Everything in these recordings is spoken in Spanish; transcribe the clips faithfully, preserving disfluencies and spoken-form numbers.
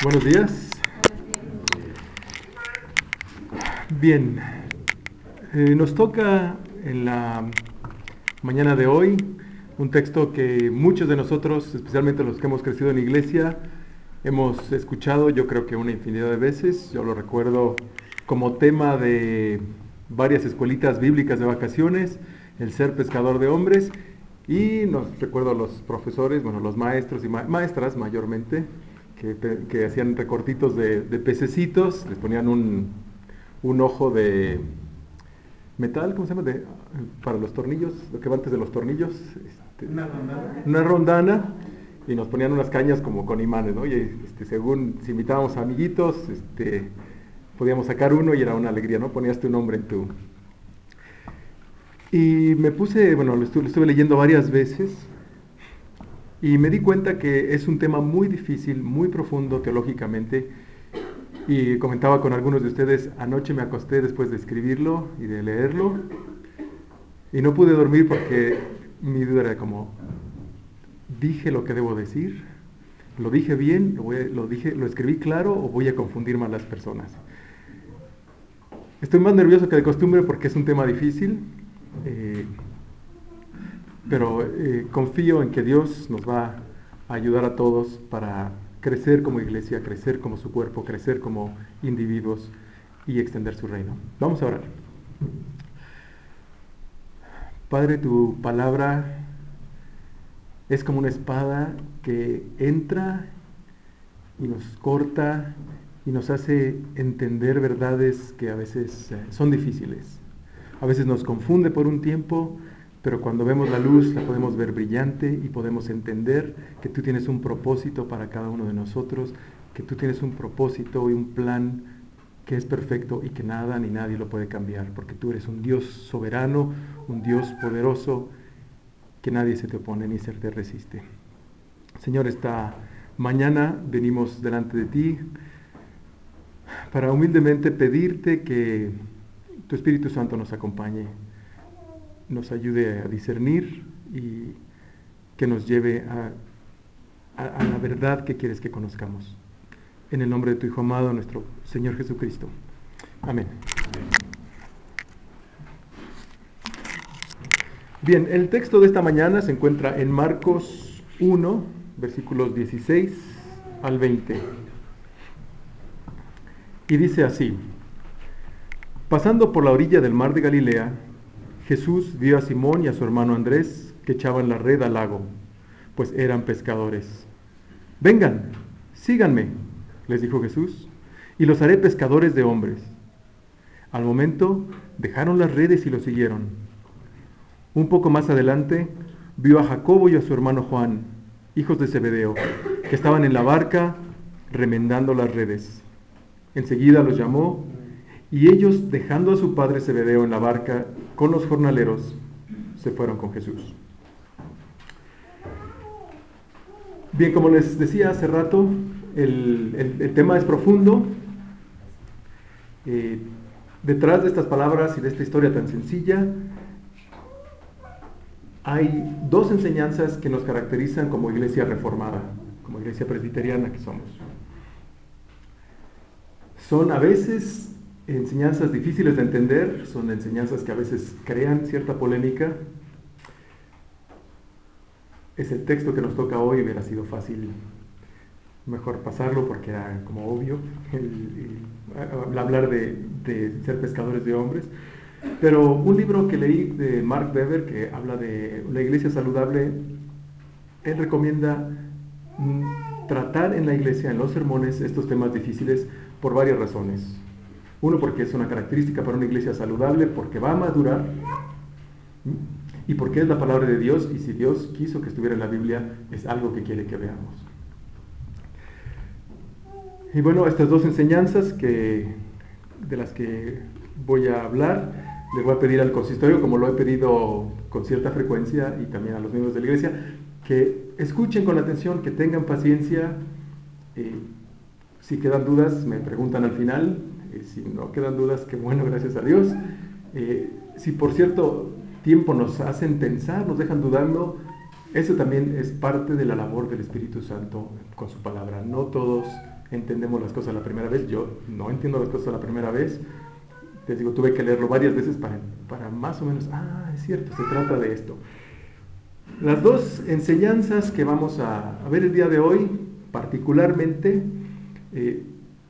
Buenos días. Bien, eh, nos toca en la mañana de hoy un texto que muchos de nosotros, especialmente los que hemos crecido en iglesia, hemos escuchado, yo creo que una infinidad de veces. Yo lo recuerdo como tema de varias escuelitas bíblicas de vacaciones, el ser pescador de hombres, y nos recuerdo a los profesores, bueno, los maestros y ma maestras mayormente, que, que hacían recortitos de, de pececitos, les ponían un, un ojo de metal, ¿cómo se llama? De, para los tornillos, lo que va antes de los tornillos. Este, una rondana. Una rondana, y nos ponían unas cañas como con imanes, ¿no? Y este, según si invitábamos a amiguitos, este, podíamos sacar uno y era una alegría, ¿no? Ponías tu nombre en tu... Y me puse, bueno, lo estuve, lo estuve leyendo varias veces y me di cuenta que es un tema muy difícil, muy profundo teológicamente. Y comentaba con algunos de ustedes, anoche me acosté después de escribirlo y de leerlo y no pude dormir porque mi duda era como, ¿dije lo que debo decir? ¿Lo dije bien? ¿Lo, voy a, lo, dije, ¿Lo escribí claro o voy a confundir más a las personas? Estoy más nervioso que de costumbre porque es un tema difícil, eh, pero eh, confío en que Dios nos va a ayudar a todos para crecer como iglesia, crecer como su cuerpo, crecer como individuos y extender su reino. Vamos a orar. Padre, tu palabra es como una espada que entra y nos corta y nos hace entender verdades que a veces eh, son difíciles. A veces nos confunde por un tiempo, pero cuando vemos la luz la podemos ver brillante y podemos entender que tú tienes un propósito para cada uno de nosotros, que tú tienes un propósito y un plan que es perfecto y que nada ni nadie lo puede cambiar, porque tú eres un Dios soberano, un Dios poderoso, que nadie se te opone ni se te resiste. Señor, esta mañana venimos delante de ti para humildemente pedirte que tu Espíritu Santo nos acompañe, nos ayude a discernir y que nos lleve a, a, a la verdad que quieres que conozcamos. En el nombre de tu Hijo amado, nuestro Señor Jesucristo. Amén. Bien, el texto de esta mañana se encuentra en Marcos uno, versículos dieciséis al veinte. Y dice así: pasando por la orilla del mar de Galilea, Jesús vio a Simón y a su hermano Andrés que echaban la red al lago, pues eran pescadores. Vengan, síganme, les dijo Jesús, y los haré pescadores de hombres. Al momento dejaron las redes y lo siguieron. Un poco más adelante vio a Jacobo y a su hermano Juan, hijos de Zebedeo, que estaban en la barca remendando las redes. Enseguida los llamó y ellos, dejando a su padre Zebedeo en la barca con los jornaleros, se fueron con Jesús. Bien, como les decía hace rato, el, el, el tema es profundo. Eh, detrás de estas palabras y de esta historia tan sencilla, hay dos enseñanzas que nos caracterizan como iglesia reformada, como iglesia presbiteriana que somos. Son a veces enseñanzas difíciles de entender, son enseñanzas que a veces crean cierta polémica. Es el texto que nos toca hoy, hubiera sido fácil mejor pasarlo porque era como obvio el, el, hablar de, de ser pescadores de hombres. Pero un libro que leí de Mark Weber que habla de la iglesia saludable, él recomienda mm, tratar en la iglesia, en los sermones, estos temas difíciles por varias razones. Uno, porque es una característica para una iglesia saludable, porque va a madurar, y porque es la palabra de Dios, y si Dios quiso que estuviera en la Biblia, es algo que quiere que veamos. Y bueno, estas dos enseñanzas que, de las que voy a hablar, le voy a pedir al consistorio, como lo he pedido con cierta frecuencia, y también a los miembros de la iglesia, que escuchen con atención, que tengan paciencia. Eh, si quedan dudas, me preguntan al final. Eh, si no quedan dudas, qué bueno, gracias a Dios. Eh, si por cierto tiempo nos hacen pensar, nos dejan dudando, eso también es parte de la labor del Espíritu Santo con su palabra. No todos entendemos las cosas la primera vez. Yo no entiendo las cosas la primera vez. Les digo, tuve que leerlo varias veces para, para más o menos, ah, es cierto, se trata de esto. Las dos enseñanzas que vamos a, a ver el día de hoy, particularmente, eh,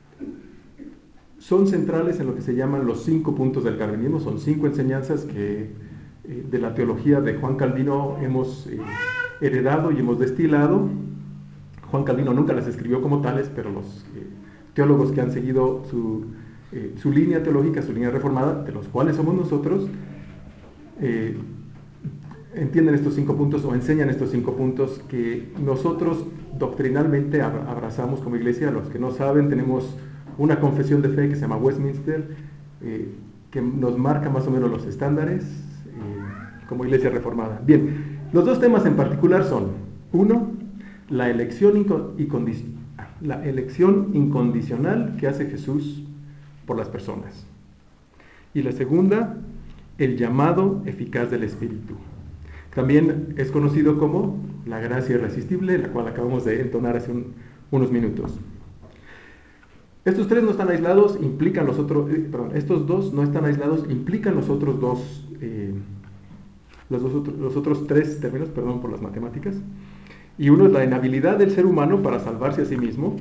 son centrales en lo que se llaman los cinco puntos del calvinismo. Son cinco enseñanzas que eh, de la teología de Juan Calvino hemos eh, heredado y hemos destilado. Juan Calvino nunca las escribió como tales, pero los eh, teólogos que han seguido su, eh, su línea teológica, su línea reformada, de los cuales somos nosotros, eh, entienden estos cinco puntos o enseñan estos cinco puntos que nosotros doctrinalmente abrazamos como iglesia. Los que no saben, tenemos una confesión de fe que se llama Westminster, eh, que nos marca más o menos los estándares eh, como iglesia reformada. Bien, los dos temas en particular son, uno, la elección, incondi- la elección incondicional que hace Jesús por las personas. Y la segunda, el llamado eficaz del Espíritu. También es conocido como la gracia irresistible, la cual acabamos de entonar hace un, unos minutos. Estos tres no están aislados, implican los otros, eh, perdón, estos dos no están aislados, implican los otros dos, eh, los, dos otro, los otros tres términos, perdón por las matemáticas. Y uno es la inhabilidad del ser humano para salvarse a sí mismo,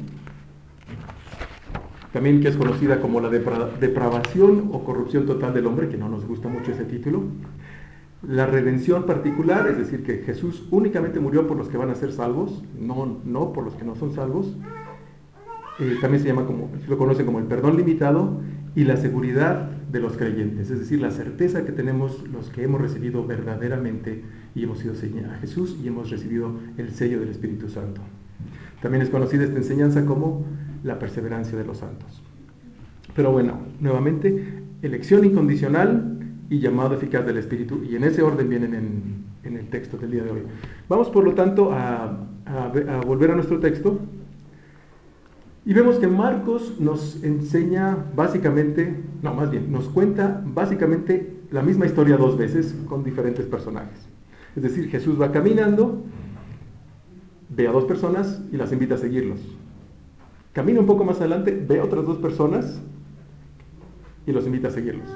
también que es conocida como la depra- depravación o corrupción total del hombre, que no nos gusta mucho ese título. La redención particular, es decir, que Jesús únicamente murió por los que van a ser salvos, no, no por los que no son salvos. Eh, también se llama como, se lo conoce como el perdón limitado, y la seguridad de los creyentes, es decir, la certeza que tenemos los que hemos recibido verdaderamente y hemos sido señalados a Jesús y hemos recibido el sello del Espíritu Santo. También es conocida esta enseñanza como la perseverancia de los santos. Pero bueno, nuevamente, elección incondicional y llamado eficaz del Espíritu, y en ese orden vienen en, en el texto del día de hoy. Vamos por lo tanto a, a, a volver a nuestro texto. Y vemos que Marcos nos enseña básicamente, no, más bien, nos cuenta básicamente la misma historia dos veces con diferentes personajes. Es decir, Jesús va caminando, ve a dos personas y las invita a seguirlos. Camina un poco más adelante, ve a otras dos personas y los invita a seguirlos.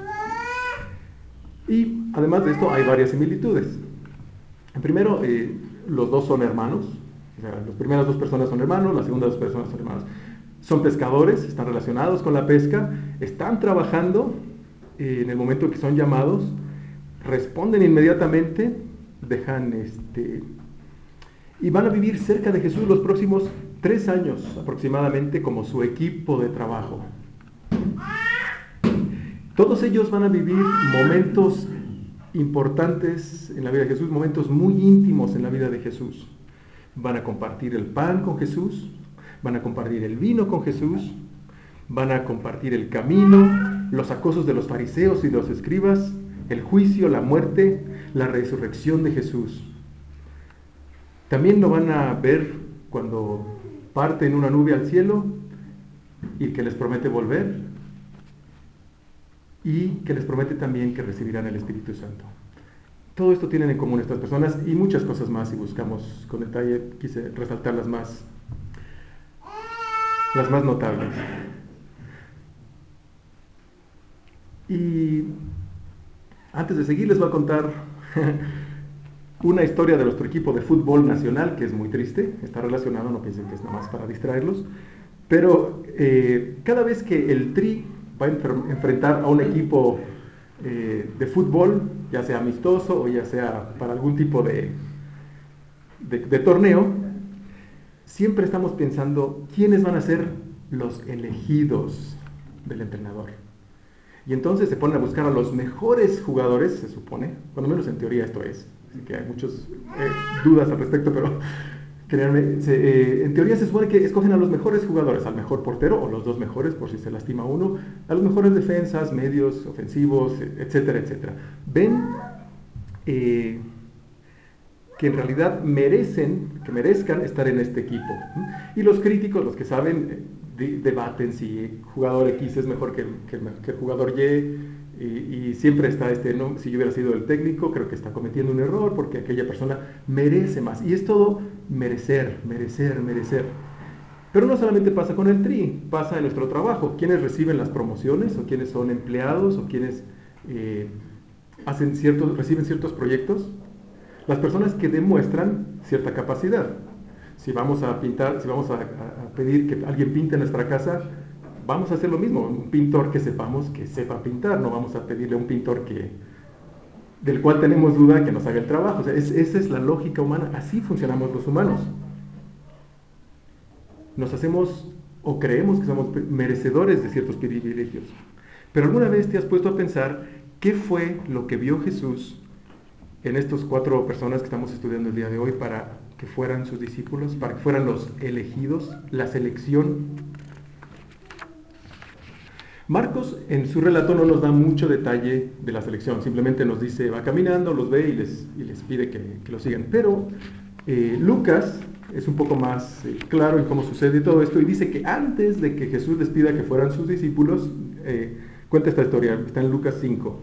Y además de esto hay varias similitudes. Primero, eh, los dos son hermanos. O sea, las primeras dos personas son hermanos, las segundas dos personas son hermanos. Son pescadores, están relacionados con la pesca, están trabajando eh, en el momento que son llamados, responden inmediatamente, dejan este, y van a vivir cerca de Jesús los próximos tres años aproximadamente como su equipo de trabajo. Todos ellos van a vivir momentos importantes en la vida de Jesús, momentos muy íntimos en la vida de Jesús. Van a compartir el pan con Jesús, van a compartir el vino con Jesús, van a compartir el camino, los acosos de los fariseos y de los escribas, el juicio, la muerte, la resurrección de Jesús. También lo van a ver cuando parte en una nube al cielo y que les promete volver, y que les promete también que recibirán el Espíritu Santo. Todo esto tienen en común estas personas y muchas cosas más, si buscamos con detalle, quise resaltar las más, las más notables. Y antes de seguir les voy a contar una historia de nuestro equipo de fútbol nacional, que es muy triste, está relacionado, no piensen que es nada más para distraerlos, pero eh, cada vez que el Tri va a enfrentar a un equipo eh, de fútbol, ya sea amistoso o ya sea para algún tipo de, de, de torneo, siempre estamos pensando quiénes van a ser los elegidos del entrenador. Y entonces se ponen a buscar a los mejores jugadores, se supone, cuando menos en teoría esto es, así que hay muchas eh, dudas al respecto, pero créanme, se, eh, en teoría se supone que escogen a los mejores jugadores, al mejor portero, o los dos mejores por si se lastima uno, a los mejores defensas, medios, ofensivos, etcétera, etcétera. Ven eh, que en realidad merecen, que merezcan estar en este equipo. Y los críticos, los que saben, de, debaten si jugador X es mejor que el, que el, que el jugador Y, y, y siempre está este, no, si yo hubiera sido el técnico, creo que está cometiendo un error porque aquella persona merece más. Y es todo merecer, merecer, merecer. Pero no solamente pasa con el T R I, pasa en nuestro trabajo. Quienes reciben las promociones, o quienes son empleados, o quienes eh, hacen ciertos, reciben ciertos proyectos, las personas que demuestran cierta capacidad. Si vamos a pintar, si vamos a, a pedir que alguien pinte nuestra casa, vamos a hacer lo mismo. Un pintor que sepamos que sepa pintar, no vamos a pedirle a un pintor que, del cual tenemos duda que nos haga el trabajo. O sea, es, esa es la lógica humana, así funcionamos los humanos. Nos hacemos o creemos que somos merecedores de ciertos privilegios. Pero ¿alguna vez te has puesto a pensar qué fue lo que vio Jesús en estas cuatro personas que estamos estudiando el día de hoy para que fueran sus discípulos, para que fueran los elegidos, la selección? Marcos en su relato no nos da mucho detalle de la selección, simplemente nos dice, va caminando, los ve y les, y les pide que, que lo sigan. Pero eh, Lucas es un poco más eh, claro en cómo sucede todo esto y dice que antes de que Jesús les pida que fueran sus discípulos, eh, cuenta esta historia, está en Lucas cinco.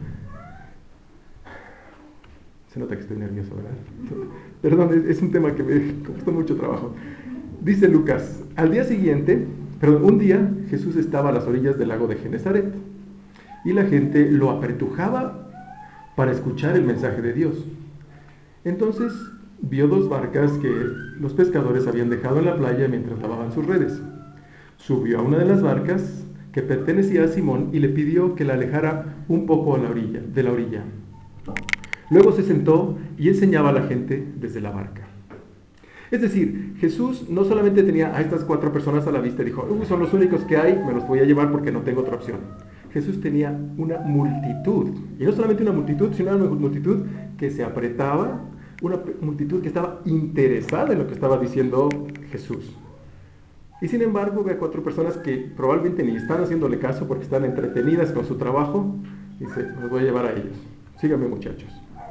Se nota que estoy nervioso, ¿verdad? Perdón, es, es un tema que me costó mucho trabajo. Dice Lucas, al día siguiente, perdón, un día Jesús estaba a las orillas del lago de Genesaret y la gente lo apretujaba para escuchar el mensaje de Dios. Entonces vio dos barcas que los pescadores habían dejado en la playa mientras lavaban sus redes. Subió a una de las barcas que pertenecía a Simón y le pidió que la alejara un poco a la orilla, de la orilla. Luego se sentó y enseñaba a la gente desde la barca. Es decir, Jesús no solamente tenía a estas cuatro personas a la vista y dijo, uh, son los únicos que hay, me los voy a llevar porque no tengo otra opción. Jesús tenía una multitud, y no solamente una multitud, sino una multitud que se apretaba, una multitud que estaba interesada en lo que estaba diciendo Jesús. Y sin embargo, ve a cuatro personas que probablemente ni están haciéndole caso porque están entretenidas con su trabajo, y dice, los voy a llevar a ellos. Síganme, muchachos.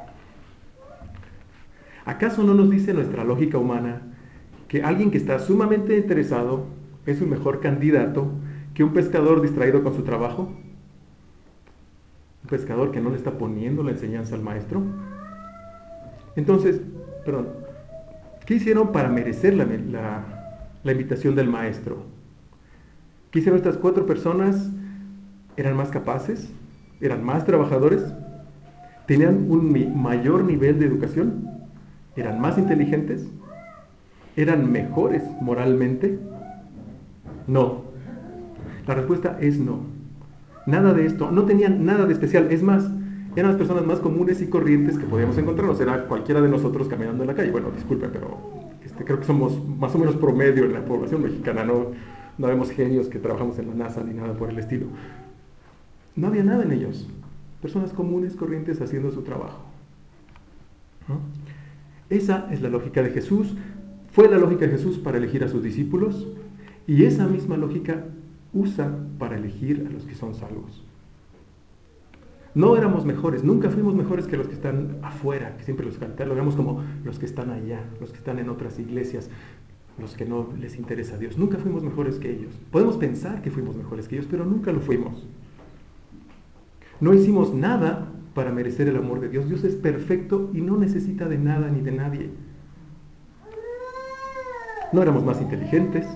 ¿Acaso no nos dice nuestra lógica humana que alguien que está sumamente interesado es un mejor candidato que un pescador distraído con su trabajo? Un pescador que no le está poniendo la enseñanza al maestro. Entonces, perdón, ¿qué hicieron para merecer la, la, la invitación del maestro? ¿Qué hicieron estas cuatro personas? ¿Eran más capaces? ¿Eran más trabajadores? ¿Tenían un mayor nivel de educación? ¿Eran más inteligentes? ¿Eran mejores moralmente? No. La respuesta es no. Nada de esto. No tenían nada de especial. Es más, eran las personas más comunes y corrientes que podíamos encontrarnos. Era cualquiera de nosotros caminando en la calle. Bueno, disculpen, pero este, creo que somos más o menos promedio en la población mexicana. No, no vemos genios que trabajamos en la NASA ni nada por el estilo. No había nada en ellos. Personas comunes, corrientes, haciendo su trabajo. ¿No? Esa es la lógica de Jesús, fue la lógica de Jesús para elegir a sus discípulos y esa misma lógica usa para elegir a los que son salvos. No éramos mejores, nunca fuimos mejores que los que están afuera, que siempre los catalogamos como los que están allá, los que están en otras iglesias, los que no les interesa a Dios. Nunca fuimos mejores que ellos. Podemos pensar que fuimos mejores que ellos, pero nunca lo fuimos. No hicimos nada para merecer el amor de Dios. Dios es perfecto y no necesita de nada ni de nadie. No éramos más inteligentes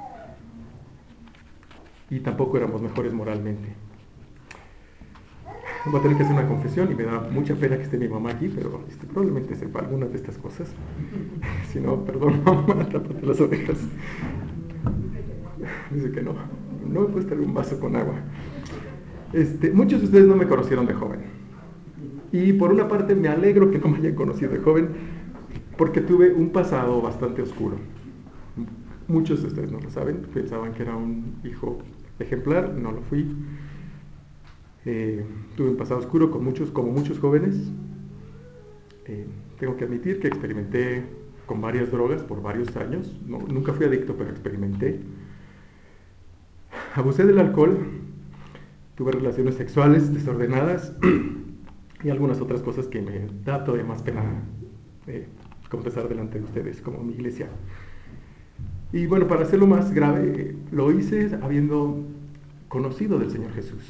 y tampoco éramos mejores moralmente. Voy a tener que hacer una confesión y me da mucha pena que esté mi mamá aquí, pero este, probablemente sepa algunas de estas cosas. Si no, perdón, mamá, tápate las orejas. Dice que no. No me puedes traer un vaso con agua. Este, muchos de ustedes no me conocieron de joven. Y por una parte me alegro que no me hayan conocido de joven, porque tuve un pasado bastante oscuro. Muchos de ustedes no lo saben, pensaban que era un hijo ejemplar, no lo fui. Eh, tuve un pasado oscuro con muchos, como muchos jóvenes. Eh, tengo que admitir que experimenté con varias drogas por varios años. No, nunca fui adicto, pero experimenté. Abusé del alcohol, tuve relaciones sexuales desordenadas y algunas otras cosas que me da todavía más pena eh, confesar delante de ustedes, como mi iglesia. Y bueno, para hacerlo más grave, eh, lo hice habiendo conocido del Señor Jesús.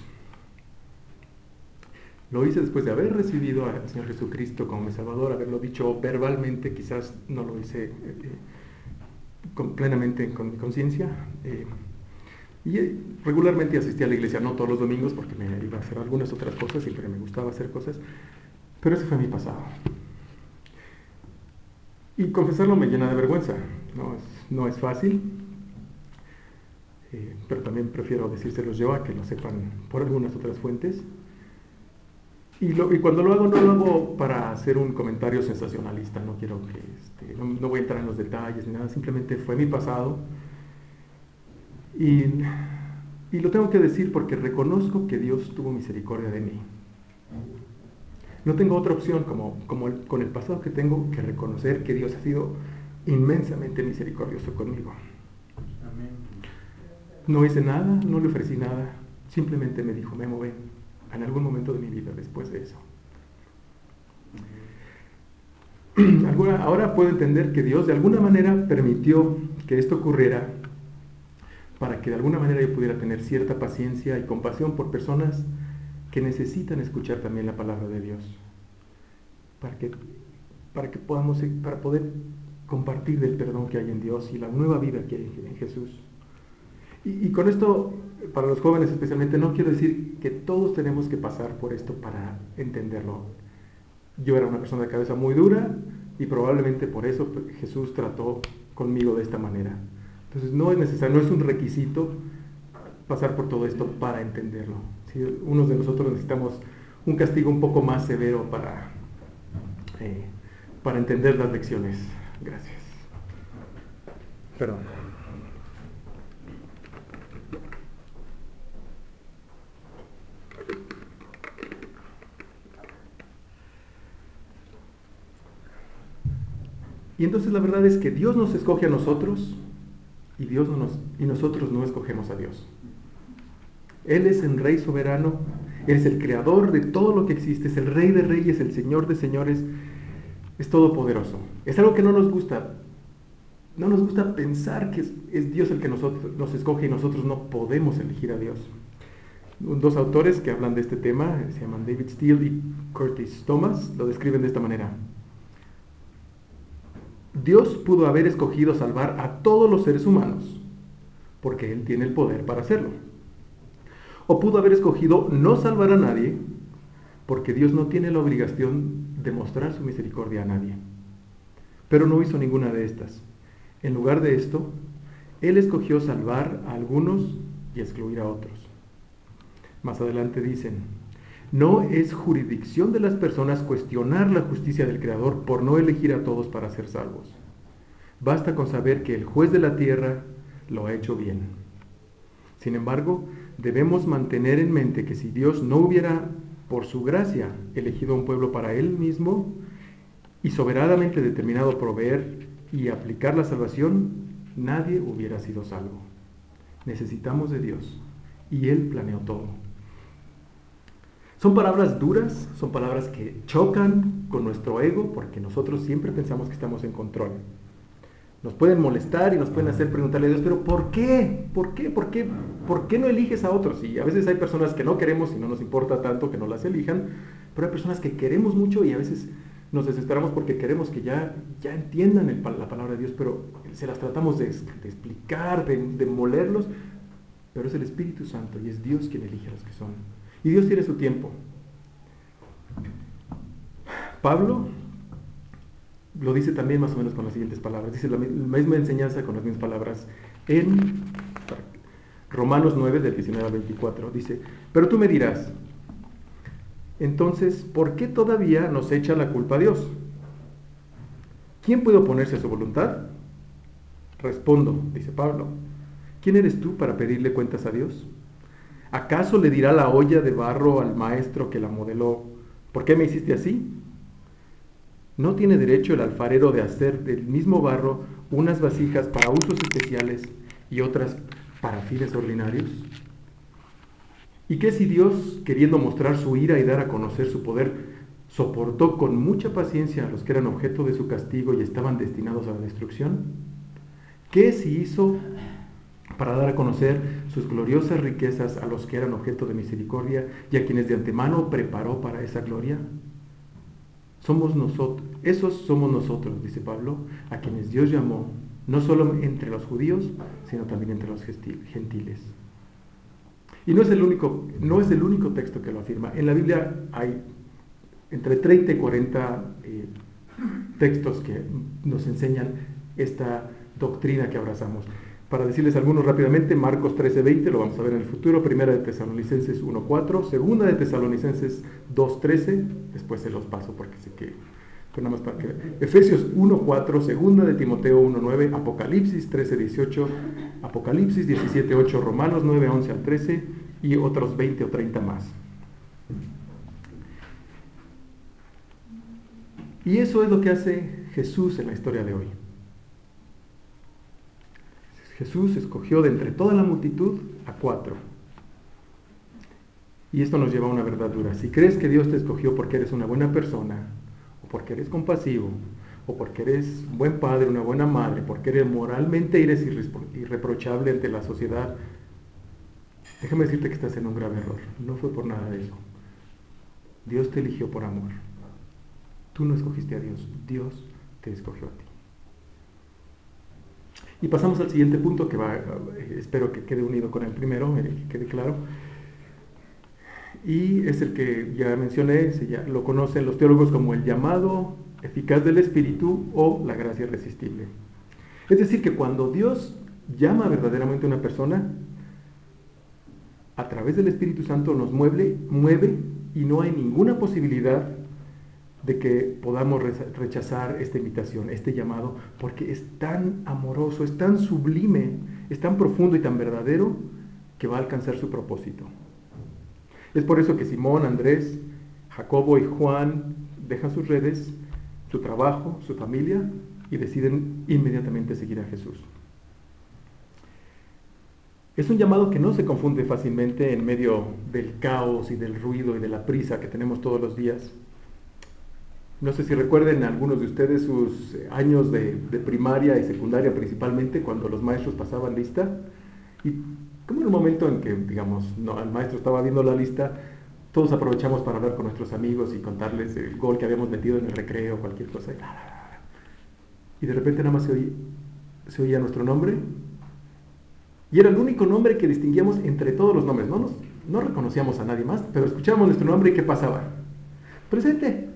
Lo hice después de haber recibido al Señor Jesucristo como mi Salvador, haberlo dicho verbalmente, quizás no lo hice eh, con, plenamente con mi conciencia. Eh, y eh, regularmente asistía a la iglesia, no todos los domingos, porque me iba a hacer algunas otras cosas, siempre me gustaba hacer cosas, pero ese fue mi pasado. Y confesarlo me llena de vergüenza, no es, no es fácil, eh, pero también prefiero decírselos yo a que lo sepan por algunas otras fuentes. Y, lo, y cuando lo hago, no lo hago para hacer un comentario sensacionalista, no quiero que, este, no, no voy a entrar en los detalles ni nada, simplemente fue mi pasado. Y, y lo tengo que decir porque reconozco que Dios tuvo misericordia de mí. No tengo otra opción como, como el, con el pasado que tengo que reconocer que Dios ha sido inmensamente misericordioso conmigo. Amén. No hice nada, no le ofrecí nada, simplemente me dijo, Memo, ven, en algún momento de mi vida después de eso. Ahora puedo entender que Dios de alguna manera permitió que esto ocurriera para que de alguna manera yo pudiera tener cierta paciencia y compasión por personas que necesitan escuchar también la palabra de Dios, para que, para que podamos, para poder compartir del perdón que hay en Dios y la nueva vida que hay en Jesús. Y, y con esto, para los jóvenes especialmente, no quiero decir que todos tenemos que pasar por esto para entenderlo. Yo era una persona de cabeza muy dura y probablemente por eso Jesús trató conmigo de esta manera. Entonces no es necesario, no es un requisito pasar por todo esto para entenderlo. ¿Sí? Unos de nosotros necesitamos un castigo un poco más severo para, eh, para entender las lecciones. Gracias. Perdón. Y entonces la verdad es que Dios nos escoge a nosotros y, Dios no nos, y nosotros no escogemos a Dios. Él es el Rey soberano, Él es el creador de todo lo que existe, es el Rey de reyes, el Señor de señores, es todopoderoso. Es algo que no nos gusta. No nos gusta pensar que es, es Dios el que nosotros, nos escoge y nosotros no podemos elegir a Dios. Dos autores que hablan de este tema, se llaman David Steele y Curtis Thomas, lo describen de esta manera. Dios pudo haber escogido salvar a todos los seres humanos, porque Él tiene el poder para hacerlo. O pudo haber escogido no salvar a nadie, porque Dios no tiene la obligación de mostrar su misericordia a nadie. Pero no hizo ninguna de estas. En lugar de esto, Él escogió salvar a algunos y excluir a otros. Más adelante dicen, no es jurisdicción de las personas cuestionar la justicia del Creador por no elegir a todos para ser salvos. Basta con saber que el juez de la tierra lo ha hecho bien. Sin embargo, debemos mantener en mente que si Dios no hubiera, por su gracia, elegido a un pueblo para Él mismo y soberanamente determinado proveer y aplicar la salvación, nadie hubiera sido salvo. Necesitamos de Dios y Él planeó todo. Son palabras duras, son palabras que chocan con nuestro ego porque nosotros siempre pensamos que estamos en control. Nos pueden molestar y nos pueden hacer preguntarle a Dios, pero ¿por qué? ¿Por qué? ¿Por qué? ¿Por qué no eliges a otros? Y a veces hay personas que no queremos y no nos importa tanto que no las elijan, pero hay personas que queremos mucho y a veces nos desesperamos porque queremos que ya, ya entiendan el, la palabra de Dios, pero se las tratamos de, de explicar, de, de molerlos, pero es el Espíritu Santo y es Dios quien elige a los que son. Y Dios tiene su tiempo. Pablo lo dice también más o menos con las siguientes palabras. Dice la misma enseñanza con las mismas palabras en Romanos nueve, del diecinueve al veinticuatro. Dice, pero tú me dirás, entonces, ¿por qué todavía nos echa la culpa a Dios? ¿Quién puede oponerse a su voluntad? Respondo, dice Pablo, ¿quién eres tú para pedirle cuentas a Dios? ¿Acaso le dirá la olla de barro al maestro que la modeló, ¿por qué me hiciste así? ¿No tiene derecho el alfarero de hacer del mismo barro unas vasijas para usos especiales y otras para fines ordinarios? ¿Y qué si Dios, queriendo mostrar su ira y dar a conocer su poder, soportó con mucha paciencia a los que eran objeto de su castigo y estaban destinados a la destrucción? ¿Qué si hizo para dar a conocer sus gloriosas riquezas a los que eran objeto de misericordia y a quienes de antemano preparó para esa gloria? Somos nosotros, esos somos nosotros, dice Pablo, a quienes Dios llamó, no solo entre los judíos, sino también entre los gentiles. Y no es el único, no es el único texto que lo afirma. En la Biblia hay entre treinta y cuarenta eh, textos que nos enseñan esta doctrina que abrazamos. Para decirles algunos rápidamente, Marcos trece veinte, lo vamos a ver en el futuro, Primera de Tesalonicenses uno cuatro, Segunda de Tesalonicenses dos trece, después se los paso porque sé que, pero nada más para que Efesios uno cuatro, Segunda de Timoteo uno nueve, Apocalipsis trece dieciocho, Apocalipsis diecisiete ocho, Romanos nueve once al trece y otros veinte o treinta más. Y eso es lo que hace Jesús en la historia de hoy. Jesús escogió de entre toda la multitud a cuatro. Y esto nos lleva a una verdad dura. Si crees que Dios te escogió porque eres una buena persona, o porque eres compasivo, o porque eres un buen padre, una buena madre, porque eres moralmente eres irreprochable ante la sociedad, déjame decirte que estás en un grave error. No fue por nada de eso. Dios te eligió por amor. Tú no escogiste a Dios, Dios te escogió a ti. Y pasamos al siguiente punto que va, espero que quede unido con el primero, que quede claro. Y es el que ya mencioné, se ya, lo conocen los teólogos como el llamado eficaz del Espíritu o la gracia irresistible. Es decir, que cuando Dios llama verdaderamente a una persona, a través del Espíritu Santo nos mueve, mueve y no hay ninguna posibilidad de que podamos rechazar esta invitación, este llamado, porque es tan amoroso, es tan sublime, es tan profundo y tan verdadero que va a alcanzar su propósito. Es por eso que Simón, Andrés, Jacobo y Juan dejan sus redes, su trabajo, su familia y deciden inmediatamente seguir a Jesús. Es un llamado que no se confunde fácilmente en medio del caos y del ruido y de la prisa que tenemos todos los días. No sé si recuerden algunos de ustedes sus años de, de primaria y secundaria principalmente, cuando los maestros pasaban lista. Y como en un momento en que, digamos, no, el maestro estaba viendo la lista, todos aprovechamos para hablar con nuestros amigos y contarles el gol que habíamos metido en el recreo, cualquier cosa. Y de repente nada más se oía, se oía nuestro nombre. Y era el único nombre que distinguíamos entre todos los nombres. No, nos, no reconocíamos a nadie más, pero escuchábamos nuestro nombre y ¿qué pasaba? Presente.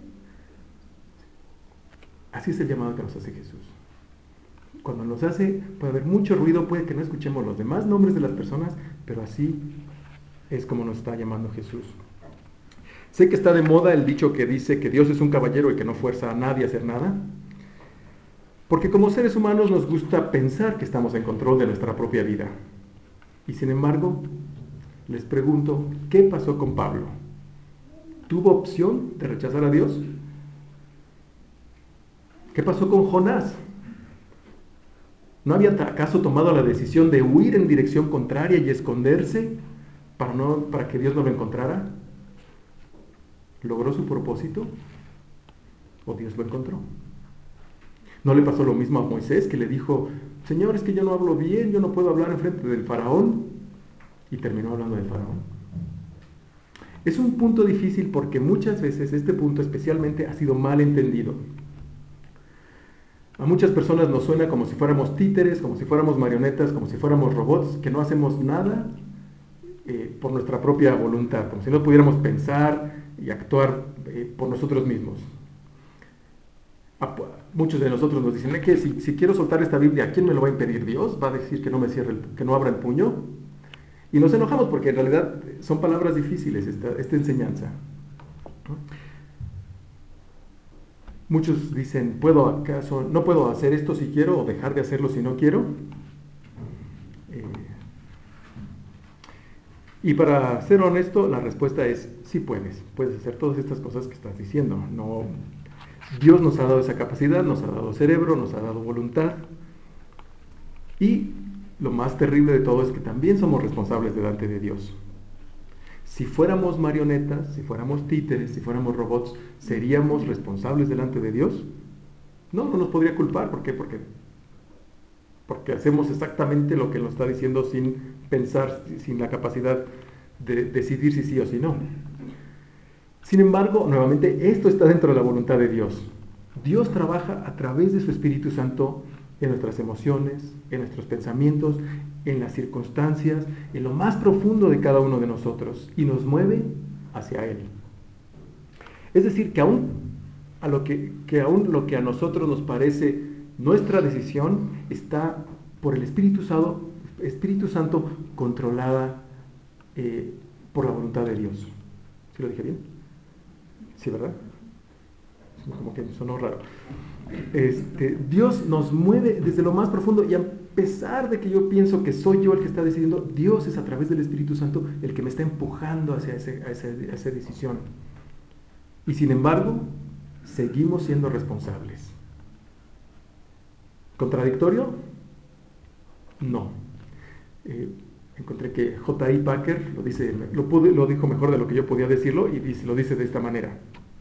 Así es el llamado que nos hace Jesús. Cuando nos hace, puede haber mucho ruido, puede que no escuchemos los demás nombres de las personas, pero así es como nos está llamando Jesús. Sé que está de moda el dicho que dice que Dios es un caballero y que no fuerza a nadie a hacer nada, porque como seres humanos nos gusta pensar que estamos en control de nuestra propia vida. Y sin embargo, les pregunto, ¿qué pasó con Pablo? ¿Tuvo opción de rechazar a Dios? ¿Qué pasó con Jonás? ¿No había acaso tomado la decisión de huir en dirección contraria y esconderse para, no, para que Dios no lo encontrara? ¿Logró su propósito? ¿O Dios lo encontró? ¿No le pasó lo mismo a Moisés, que le dijo, Señor, es que yo no hablo bien, yo no puedo hablar en frente del faraón? Y terminó hablando del faraón. Es un punto difícil porque muchas veces este punto especialmente ha sido mal entendido. A muchas personas nos suena como si fuéramos títeres, como si fuéramos marionetas, como si fuéramos robots, que no hacemos nada eh, por nuestra propia voluntad, como si no pudiéramos pensar y actuar eh, por nosotros mismos. A, muchos de nosotros nos dicen, que si, si quiero soltar esta Biblia, ¿quién me lo va a impedir? ¿Dios? ¿Va a decir que no me cierre, el, que no abra el puño? Y nos enojamos porque en realidad son palabras difíciles esta, esta enseñanza, ¿no? Muchos dicen, ¿puedo acaso, no puedo hacer esto si quiero o dejar de hacerlo si no quiero? Eh, y para ser honesto, la respuesta es, sí puedes, puedes hacer todas estas cosas que estás diciendo. No, Dios nos ha dado esa capacidad, nos ha dado cerebro, nos ha dado voluntad. Y lo más terrible de todo es que también somos responsables delante de Dios. Si fuéramos marionetas, si fuéramos títeres, si fuéramos robots, ¿seríamos responsables delante de Dios? No, no nos podría culpar. ¿Por qué? Porque, porque hacemos exactamente lo que nos está diciendo sin pensar, sin la capacidad de decidir si sí o si no. Sin embargo, nuevamente, esto está dentro de la voluntad de Dios. Dios trabaja a través de su Espíritu Santo en nuestras emociones, en nuestros pensamientos, en las circunstancias, en lo más profundo de cada uno de nosotros y nos mueve hacia Él. Es decir, que aún, a lo que, que aún lo que a nosotros nos parece nuestra decisión está por el Espíritu Santo, Espíritu Santo controlada eh, por la voluntad de Dios. ¿Sí lo dije bien? Sí, ¿verdad? Como que sonó raro. Este, Dios nos mueve desde lo más profundo y a pesar de que yo pienso que soy yo el que está decidiendo, Dios es a través del Espíritu Santo el que me está empujando hacia ese, a ese, a esa decisión. Y sin embargo, seguimos siendo responsables. ¿Contradictorio? No. Eh, encontré que J I Packer lo, dice, lo, pude, lo dijo mejor de lo que yo podía decirlo y dice, lo dice de esta manera.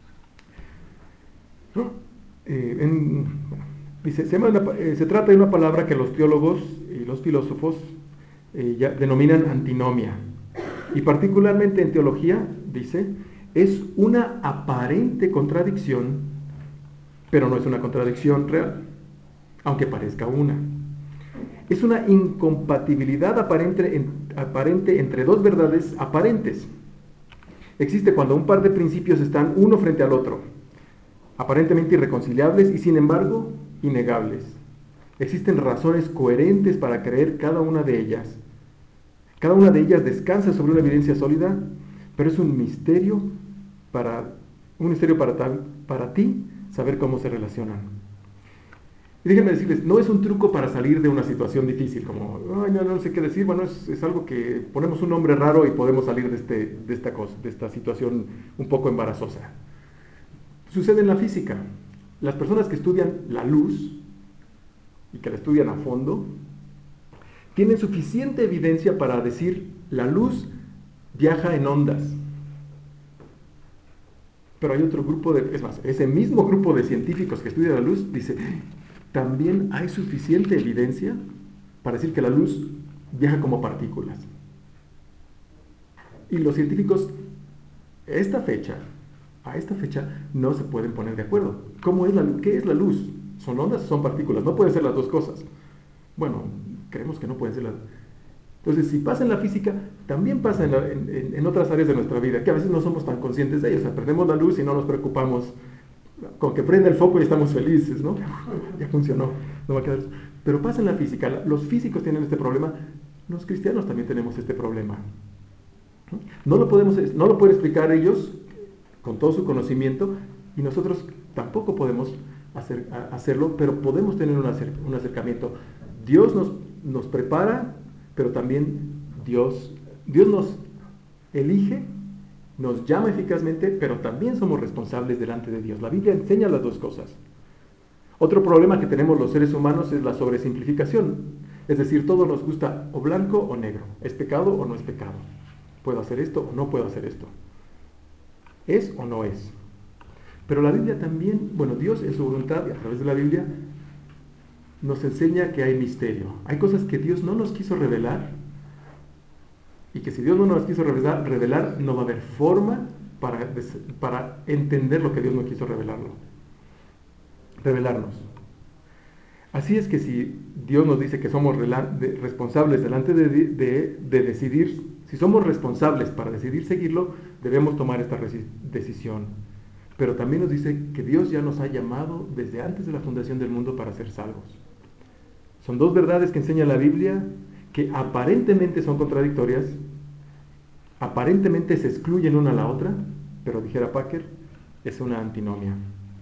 ¿No? Eh, en, bueno, dice, se, una, eh, se trata de una palabra que los teólogos y los filósofos eh, ya denominan antinomia. Y particularmente en teología, dice, es una aparente contradicción, pero no es una contradicción real, aunque parezca una. Es una incompatibilidad aparente, en, aparente entre dos verdades aparentes. Existe cuando un par de principios están uno frente al otro, aparentemente irreconciliables y sin embargo innegables. Existen razones coherentes para creer cada una de ellas. Cada una de ellas descansa sobre una evidencia sólida, pero es un misterio para, un misterio para, para ti saber cómo se relacionan. Y déjenme decirles, no es un truco para salir de una situación difícil, como, ay, no, no sé qué decir, bueno, es, es algo que ponemos un nombre raro y podemos salir de, este, de, esta cosa, de esta situación un poco embarazosa. Sucede en la física. Las personas que estudian la luz y que la estudian a fondo, tienen suficiente evidencia para decir, la luz viaja en ondas. Pero hay otro grupo de, es más, ese mismo grupo de científicos que estudia la luz dice, también hay suficiente evidencia para decir que la luz viaja como partículas. Y los científicos, a esta fecha, a esta fecha, no se pueden poner de acuerdo. ¿Cómo es la, ¿Qué es la luz? ¿Son ondas o son partículas? No pueden ser las dos cosas. Bueno, creemos que no pueden ser las dos. Entonces, si pasa en la física, también pasa en, la, en, en otras áreas de nuestra vida, que a veces no somos tan conscientes de ellas. O sea, prendemos la luz y no nos preocupamos. Con que prenda el foco y estamos felices, ¿no? Ya funcionó, no va a quedar. Pero pasa en la física, los físicos tienen este problema, los cristianos también tenemos este problema. No lo podemos, no lo pueden explicar ellos con todo su conocimiento y nosotros tampoco podemos hacer, hacerlo, pero podemos tener un, acer, un acercamiento. Dios nos, nos prepara, pero también Dios, Dios nos elige, nos llama eficazmente, pero también somos responsables delante de Dios. La Biblia enseña las dos cosas. Otro problema que tenemos los seres humanos es la sobresimplificación. Es decir, todo nos gusta o blanco o negro. ¿Es pecado o no es pecado? ¿Puedo hacer esto o no puedo hacer esto? ¿Es o no es? Pero la Biblia también, bueno, Dios en su voluntad y a través de la Biblia nos enseña que hay misterio. Hay cosas que Dios no nos quiso revelar y que si Dios no nos quiso revelar, revelar no va a haber forma para, para entender lo que Dios no quiso revelarlo. Revelarnos. Así es que si Dios nos dice que somos responsables delante de, de, de decidir, si somos responsables para decidir seguirlo, debemos tomar esta decisión. Pero también nos dice que Dios ya nos ha llamado desde antes de la fundación del mundo para ser salvos. Son dos verdades que enseña la Biblia que aparentemente son contradictorias, aparentemente se excluyen una a la otra, pero dijera Packer, es una antinomia.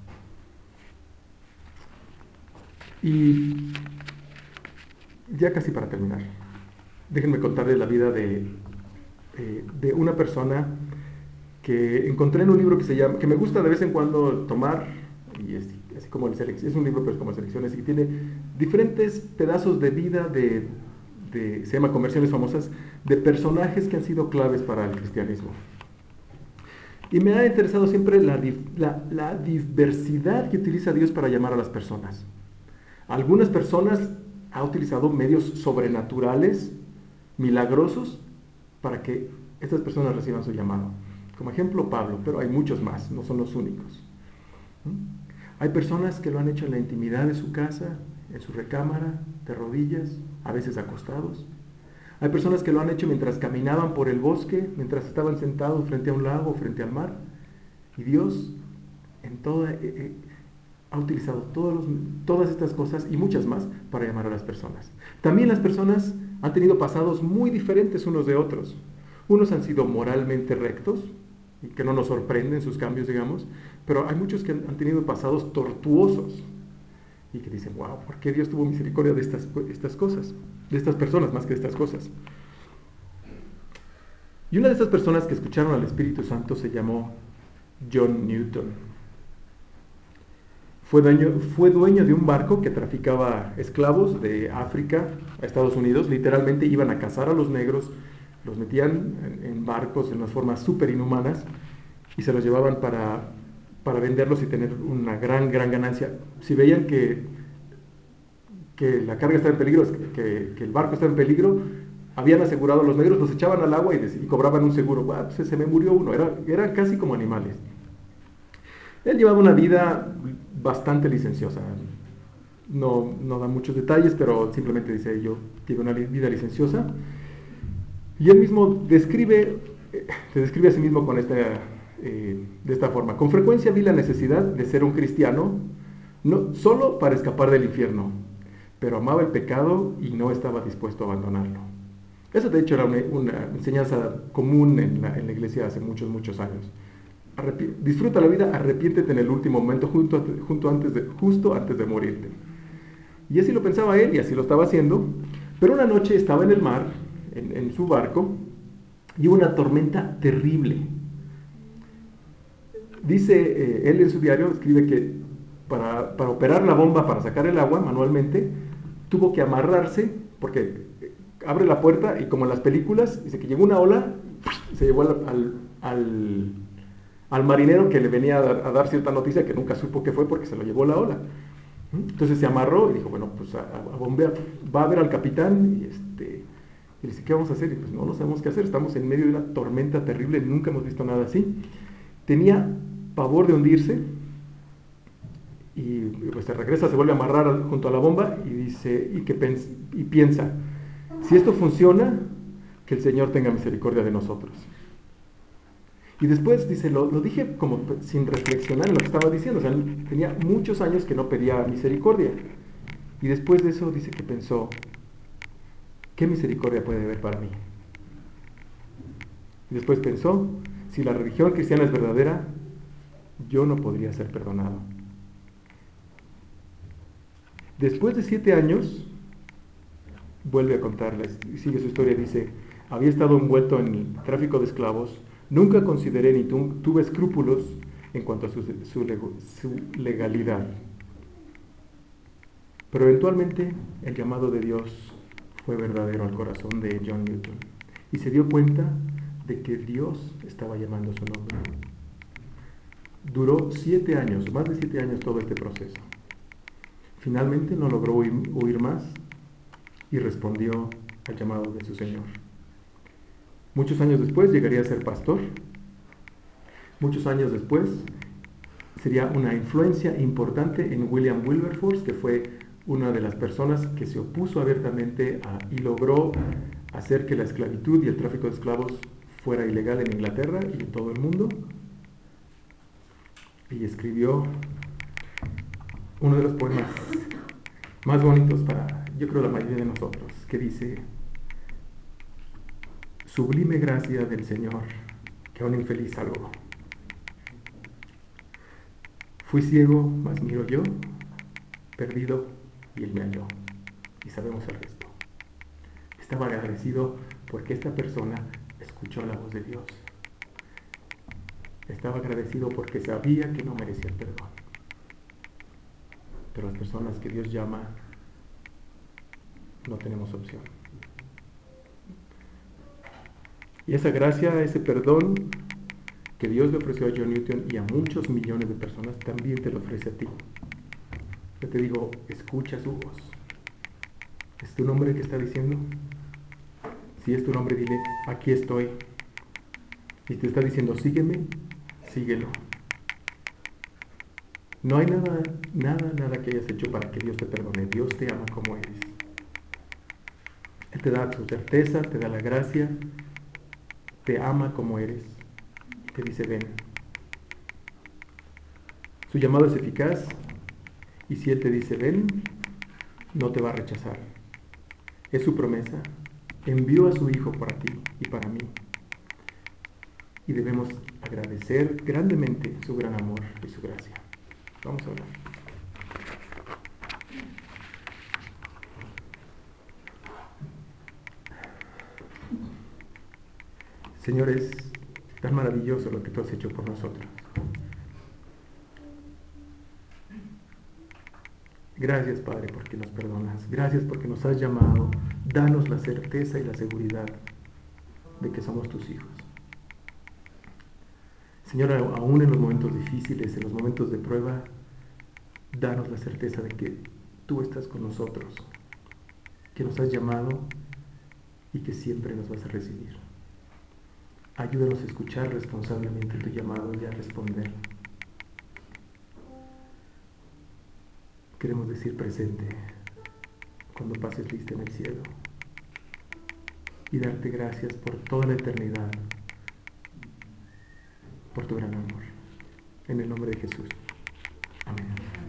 Y ya casi para terminar, déjenme contarles la vida de, eh, de una persona que encontré en un libro que se llama, que me gusta de vez en cuando tomar, y es, así como el selec- es un libro pero es como selecciones, y tiene diferentes pedazos de vida de, de, se llama Conversiones Famosas, de personajes que han sido claves para el cristianismo. Y me ha interesado siempre la, la, la diversidad que utiliza Dios para llamar a las personas. Algunas personas ha utilizado medios sobrenaturales, milagrosos, para que estas personas reciban su llamado. Como ejemplo Pablo, pero hay muchos más, no son los únicos. ¿Mm? Hay personas que lo han hecho en la intimidad de su casa, en su recámara, de rodillas, a veces acostados. Hay personas que lo han hecho mientras caminaban por el bosque, mientras estaban sentados frente a un lago, frente al mar. Y Dios en toda, eh, eh, ha utilizado todos los, todas estas cosas y muchas más para llamar a las personas. También las personas han tenido pasados muy diferentes unos de otros. Unos han sido moralmente rectos, y que no nos sorprenden sus cambios, digamos, pero hay muchos que han, han tenido pasados tortuosos y que dicen, wow, ¿por qué Dios tuvo misericordia de estas, estas cosas? De estas personas más que de estas cosas. Y una de estas personas que escucharon al Espíritu Santo se llamó John Newton. Fue dueño, fue dueño de un barco que traficaba esclavos de África a Estados Unidos. Literalmente iban a cazar a los negros, los metían en, en barcos en unas formas súper inhumanas y se los llevaban para, para venderlos y tener una gran, gran ganancia. Si veían que, que la carga estaba en peligro, que, que el barco estaba en peligro, habían asegurado a los negros, los echaban al agua y, y cobraban un seguro. Ah, pues se me murió uno, era, eran casi como animales. Él llevaba una vida bastante licenciosa. No, no da muchos detalles, pero simplemente dice, yo tuve una vida licenciosa. Y él mismo describe, se describe a sí mismo con esta, eh, de esta forma. Con frecuencia vi la necesidad de ser un cristiano, no solo para escapar del infierno, pero amaba el pecado y no estaba dispuesto a abandonarlo. Eso de hecho era una, una enseñanza común en la, en la iglesia hace muchos, muchos años. Arrepi- disfruta la vida, arrepiéntete en el último momento, junto, junto antes de, justo antes de morirte. Y así lo pensaba él y así lo estaba haciendo. Pero una noche estaba en el mar, en, en su barco, y hubo una tormenta terrible. Dice eh, él en su diario, escribe que para, para operar la bomba, para sacar el agua manualmente, tuvo que amarrarse, porque abre la puerta y como en las películas, dice que llegó una ola, se llevó al, al, al al marinero que le venía a dar, a dar cierta noticia que nunca supo qué fue porque se lo llevó la ola. Entonces se amarró y dijo, bueno, pues a, a bombear, va a ver al capitán y, este, y le dice, ¿qué vamos a hacer? Y pues no, no sabemos qué hacer, estamos en medio de una tormenta terrible, nunca hemos visto nada así. Tenía pavor de hundirse y pues se regresa, se vuelve a amarrar junto a la bomba y dice, y, que pens y piensa, si esto funciona, que el Señor tenga misericordia de nosotros. Y después dice, lo, lo dije como sin reflexionar en lo que estaba diciendo, o sea, tenía muchos años que no pedía misericordia. Y después de eso dice que pensó, ¿qué misericordia puede haber para mí? Y después pensó, si la religión cristiana es verdadera, yo no podría ser perdonado. Después de siete años, vuelve a contarles, sigue su historia, dice, había estado envuelto en el tráfico de esclavos. Nunca consideré ni tu, tuve escrúpulos en cuanto a su, su, su legalidad. Pero eventualmente el llamado de Dios fue verdadero al corazón de John Newton y se dio cuenta de que Dios estaba llamando su nombre. Duró siete años, más de siete años todo este proceso. Finalmente no logró huir, huir más y respondió al llamado de su Señor. Muchos años después llegaría a ser pastor. Muchos años después sería una influencia importante en William Wilberforce, que fue una de las personas que se opuso abiertamente a, y logró hacer que la esclavitud y el tráfico de esclavos fuera ilegal en Inglaterra y en todo el mundo. Y escribió uno de los poemas más bonitos para, yo creo, la mayoría de nosotros, que dice: sublime gracia del Señor, que a un infeliz salvó. Fui ciego, mas miro yo, perdido, y él me halló. Y sabemos el resto. Estaba agradecido porque esta persona escuchó la voz de Dios. Estaba agradecido porque sabía que no merecía el perdón. Pero las personas que Dios llama, no tenemos opción. Y esa gracia, ese perdón que Dios le ofreció a John Newton y a muchos millones de personas, también te lo ofrece a ti. Yo te digo, escucha su voz. ¿Es tu nombre que está diciendo? Si es tu nombre, dile, aquí estoy. Y te está diciendo, sígueme, síguelo. No hay nada, nada, nada que hayas hecho para que Dios te perdone. Dios te ama como eres. Él te da su certeza, te da la gracia, te ama como eres. Y te dice, ven. Su llamado es eficaz y si Él te dice, ven, no te va a rechazar. Es su promesa. Envió a su Hijo para ti y para mí. Y debemos agradecer grandemente su gran amor y su gracia. Vamos a orar. Señor, es tan maravilloso lo que tú has hecho por nosotros. Gracias, Padre, porque nos perdonas. Gracias porque nos has llamado. Danos la certeza y la seguridad de que somos tus hijos. Señor, aún en los momentos difíciles, en los momentos de prueba, danos la certeza de que tú estás con nosotros, que nos has llamado y que siempre nos vas a recibir. Ayúdanos a escuchar responsablemente tu llamado y a responder. Queremos decir presente cuando pases lista en el cielo y darte gracias por toda la eternidad, por tu gran amor. En el nombre de Jesús. Amén.